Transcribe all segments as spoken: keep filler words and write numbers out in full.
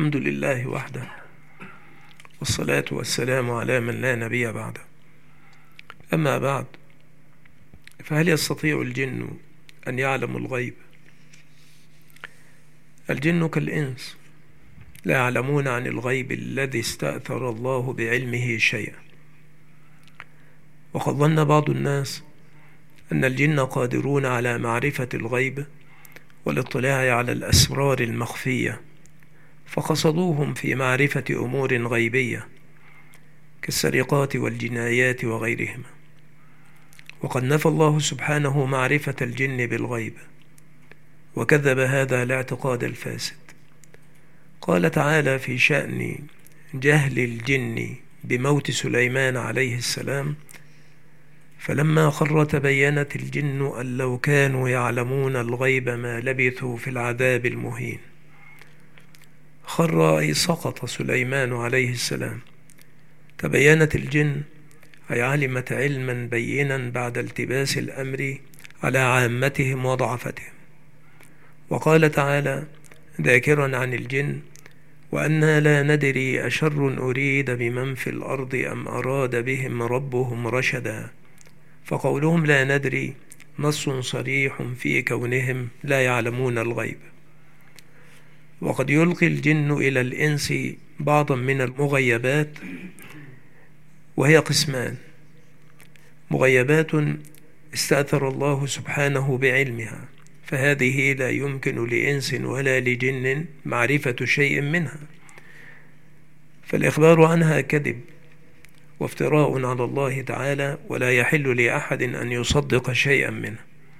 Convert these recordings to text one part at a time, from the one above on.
الحمد لله وحده، والصلاة والسلام على من لا نبي بعده. أما بعد، فهل يستطيع الجن أن يعلموا الغيب؟ الجن كالإنس لا يعلمون عن الغيب الذي استأثر الله بعلمه شيئا. وقد ظن بعض الناس أن الجن قادرون على معرفة الغيب والاطلاع على الأسرار المخفية، فقصدوهم في معرفة أمور غيبية كالسرقات والجنايات وغيرهما. وقد نفى الله سبحانه معرفة الجن بالغيب، وكذب هذا الاعتقاد الفاسد. قال تعالى في شأن جهل الجن بموت سليمان عليه السلام: فلما خر تبينت الجن أن لو كانوا يعلمون الغيب ما لبثوا في العذاب المهين. خر أي سقط سليمان عليه السلام. تبينت الجن أي علمت علما بينا بعد التباس الأمر على عامتهم وضعفتهم. وقال تعالى ذاكرا عن الجن: وأنا لا ندري أشر أريد بمن في الأرض أم أراد بهم ربهم رشدا. فقولهم لا ندري نص صريح في كونهم لا يعلمون الغيب. وقد يلقي الجن إلى الإنس بعضا من المغيبات، وهي قسمان: مغيبات استأثر الله سبحانه بعلمها، فهذه لا يمكن لإنس ولا لجن معرفة شيء منها، فالإخبار عنها كذب وافتراء على الله تعالى، ولا يحل لأحد أن يصدق شيئا منه.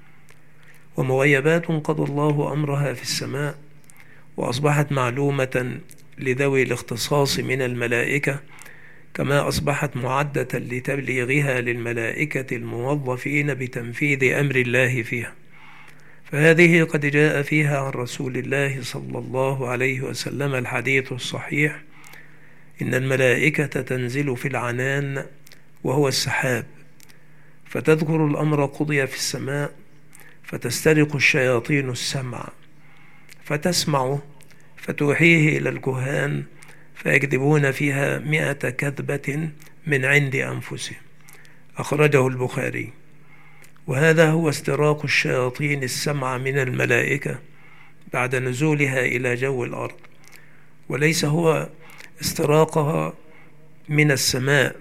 ومغيبات قضى الله أمرها في السماء وأصبحت معلومة لذوي الاختصاص من الملائكة، كما أصبحت معدة لتبليغها للملائكة الموظفين بتنفيذ أمر الله فيها. فهذه قد جاء فيها عن رسول الله صلى الله عليه وسلم الحديث الصحيح: إن الملائكة تنزل في العنان وهو السحاب، فتذكر الأمر قضي في السماء، فتسترق الشياطين السمع فتسمعه، فتوحيه إلى الكهان، فيكذبون فيها مئة كذبة من عند أنفسهم. أخرجه البخاري. وهذا هو استراق الشياطين السمع من الملائكة بعد نزولها إلى جو الأرض، وليس هو استراقها من السماء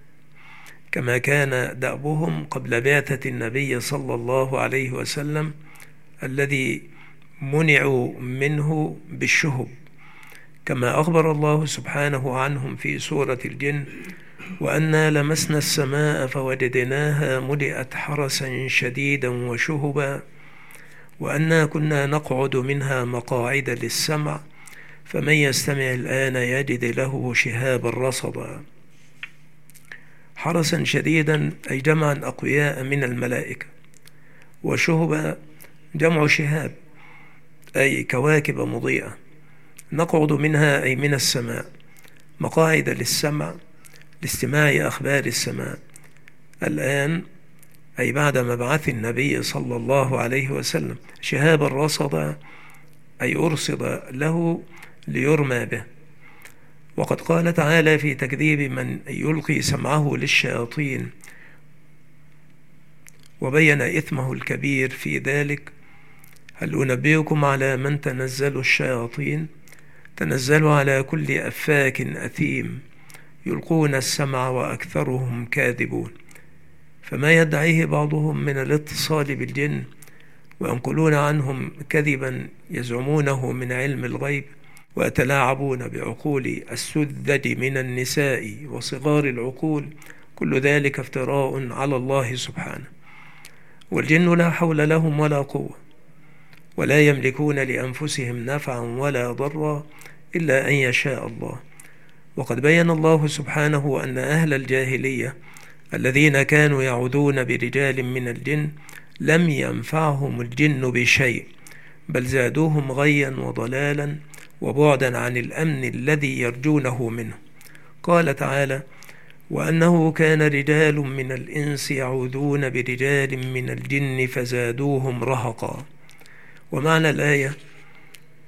كما كان دأبهم قبل بعثة النبي صلى الله عليه وسلم الذي منعوا منه بالشهب، كما أخبر الله سبحانه عنهم في سورة الجن: وأنا لمسنا السماء فوجدناها ملئت حرسا شديدا وشهبا، وأنا كنا نقعد منها مقاعد للسمع، فمن يستمع الآن يجد له شهابا رصدا. حرسا شديدا أي جمعا أقوياء من الملائكة، وشهبا جمع شهاب أي كواكب مضيئة. نقعد منها أي من السماء، مقاعد للسمع لاستماع أخبار السماء. الآن أي بعد مبعث النبي صلى الله عليه وسلم. شهاب الرصد أي أرصد له ليرمى به. وقد قال تعالى في تكذيب من يلقي سمعه للشياطين وبين إثمه الكبير في ذلك: هل أنبئكم على من تنزل الشياطين؟ تنزل على كل أفاك أثيم يلقون السمع وأكثرهم كاذبون. فما يدعيه بعضهم من الاتصال بالجن وينقلون عنهم كذبا يزعمونه من علم الغيب، ويتلاعبون بعقول السذج من النساء وصغار العقول، كل ذلك افتراء على الله سبحانه. والجن لا حول لهم ولا قوة، ولا يملكون لأنفسهم نفعا ولا ضرا إلا أن يشاء الله. وقد بين الله سبحانه أن أهل الجاهلية الذين كانوا يعوذون برجال من الجن لم ينفعهم الجن بشيء، بل زادوهم غيا وضلالا وبعدا عن الأمن الذي يرجونه منه. قال تعالى: وأنه كان رجال من الإنس يعوذون برجال من الجن فزادوهم رهقا. ومعنى الآية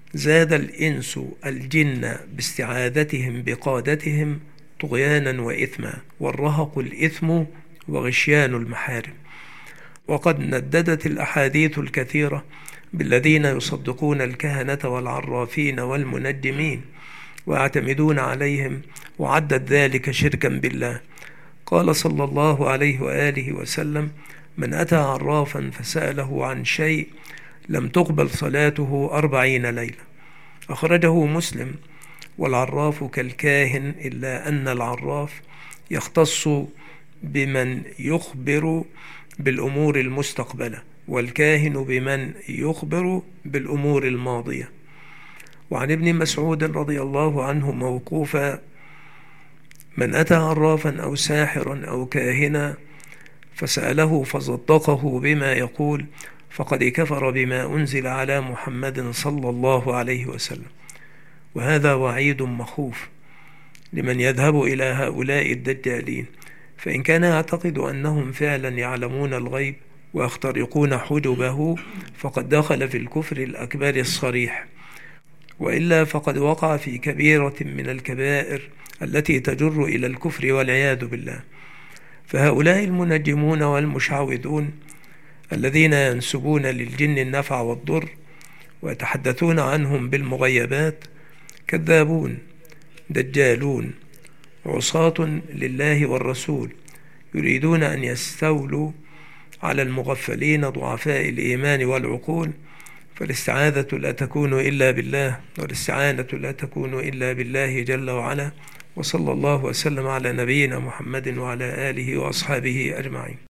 زاد الإنس الجن باستعاذتهم بقادتهم طغيانا وإثما، والرهق الإثم وغشيان المحارم. وقد نددت الأحاديث الكثيرة بالذين يصدقون الكهنة والعرافين والمنجمين ويعتمدون عليهم، وعدت ذلك شركا بالله. قال صلى الله عليه وآله وسلم: من أتى عرافا فسأله عن شيء لم تقبل صلاته أربعين ليلة. أخرجه مسلم. والعراف كالكاهن، إلا أن العراف يختص بمن يخبر بالأمور المستقبلة، والكاهن بمن يخبر بالأمور الماضية. وعن ابن مسعود رضي الله عنه موقوفا: من أتى عرافا أو ساحرا أو كاهنا فسأله فصدقه بما يقول فقد كفر بما أنزل على محمد صلى الله عليه وسلم. وهذا وعيد مخوف لمن يذهب إلى هؤلاء الدجالين، فإن كان يعتقد أنهم فعلا يعلمون الغيب ويخترقون حجبه فقد دخل في الكفر الأكبر الصريح، وإلا فقد وقع في كبيرة من الكبائر التي تجر إلى الكفر والعياذ بالله. فهؤلاء المنجمون والمشعوذون الذين ينسبون للجن النفع والضر ويتحدثون عنهم بالمغيبات كذابون دجالون عصاة لله والرسول، يريدون أن يستولوا على المغفلين ضعفاء الإيمان والعقول. فالاستعاذة لا تكون إلا بالله، والاستعانة لا تكون إلا بالله جل وعلا. وصلى الله وسلم على نبينا محمد وعلى آله وأصحابه أجمعين.